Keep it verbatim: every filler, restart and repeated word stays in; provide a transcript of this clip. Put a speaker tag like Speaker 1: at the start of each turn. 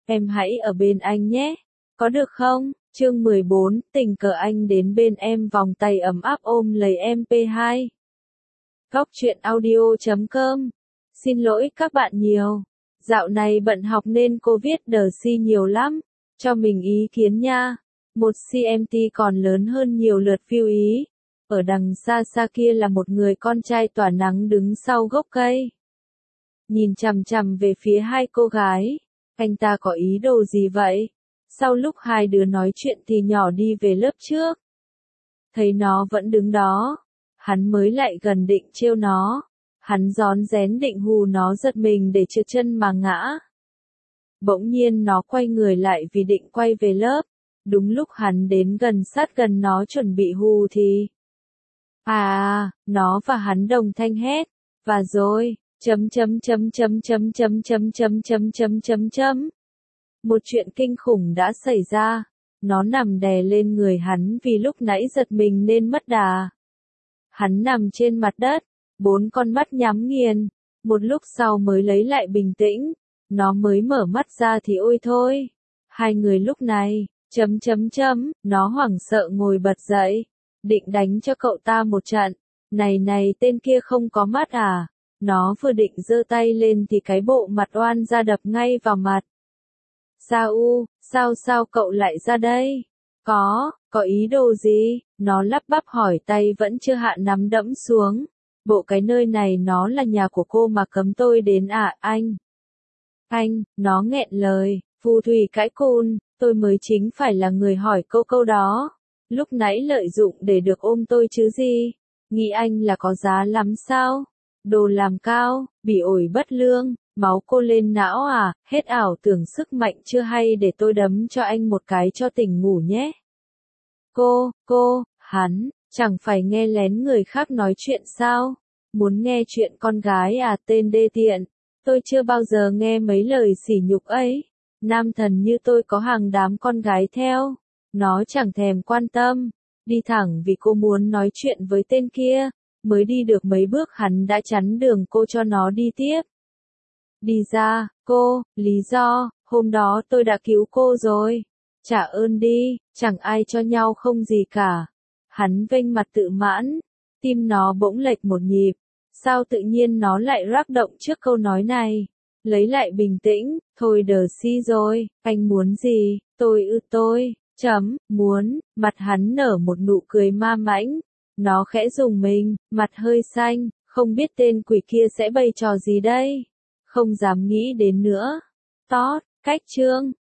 Speaker 1: Em hãy ở bên anh nhé. Có được không? Chương mười bốn, tình cờ anh đến bên em, vòng tay ấm áp ôm lấy em pê hai. Góc truyện audio chấm com. Xin lỗi các bạn nhiều. Dạo này bận học nên cô viết đờ si nhiều lắm. Cho mình ý kiến nha. Một xê em tê còn lớn hơn nhiều lượt view ý. Ở đằng xa xa kia là một người con trai tỏa nắng đứng sau gốc cây. Nhìn chằm chằm về phía hai cô gái. Anh ta có ý đồ gì vậy? Sau lúc hai đứa nói chuyện thì nhỏ đi về lớp trước. Thấy nó vẫn đứng đó. Hắn mới lại gần định trêu nó. Hắn rón rén định hù nó giật mình để trượt chân mà ngã. Bỗng nhiên nó quay người lại vì định quay về lớp. Đúng lúc hắn đến gần sát gần nó chuẩn bị hù thì... À, nó và hắn đồng thanh hét. Và rồi, chấm chấm chấm chấm chấm chấm chấm chấm chấm chấm chấm chấm. Một chuyện kinh khủng đã xảy ra. Nó nằm đè lên người hắn vì lúc nãy giật mình nên mất đà. Hắn nằm trên mặt đất, bốn con mắt nhắm nghiền. Một lúc sau mới lấy lại bình tĩnh. Nó mới mở mắt ra thì ôi thôi. Hai người lúc này, chấm chấm chấm, nó hoảng sợ ngồi bật dậy. Định đánh cho cậu ta một trận. Này này, tên kia không có mắt à? Nó vừa định giơ tay lên thì cái bộ mặt oan ra đập ngay vào mặt. Sao u, sao sao cậu lại ra đây? Có, có ý đồ gì? Nó lắp bắp hỏi, tay vẫn chưa hạ nắm đẫm xuống. Bộ cái nơi này nó là nhà của cô mà cấm tôi đến à, anh? Anh, nó nghẹn lời, phù thủy cãi cun, tôi mới chính phải là người hỏi câu câu đó. Lúc nãy lợi dụng để được ôm tôi chứ gì? Nghĩ anh là có giá lắm sao? Đồ làm cao, bị ổi bất lương, máu cô lên não à, hết ảo tưởng sức mạnh chưa hay để tôi đấm cho anh một cái cho tỉnh ngủ nhé. Cô, cô, hắn, chẳng phải nghe lén người khác nói chuyện sao? Muốn nghe chuyện con gái à, tên đê tiện. Tôi chưa bao giờ nghe mấy lời sỉ nhục ấy. Nam thần như tôi có hàng đám con gái theo. Nó chẳng thèm quan tâm. Đi thẳng vì cô muốn nói chuyện với tên kia. Mới đi được mấy bước hắn đã chắn đường cô cho nó đi tiếp. Đi ra, cô, lý do, hôm đó tôi đã cứu cô rồi. Trả ơn đi, chẳng ai cho nhau không gì cả. Hắn vênh mặt tự mãn. Tim nó bỗng lệch một nhịp. Sao tự nhiên nó lại rắc động trước câu nói này? Lấy lại bình tĩnh, thôi đờ si rồi, anh muốn gì? Tôi ư tôi, chấm, muốn, mặt hắn nở một nụ cười ma mãnh. Nó khẽ rùng mình, mặt hơi xanh, không biết tên quỷ kia sẽ bày trò gì đây. Không dám nghĩ đến nữa. Tót, cách chương.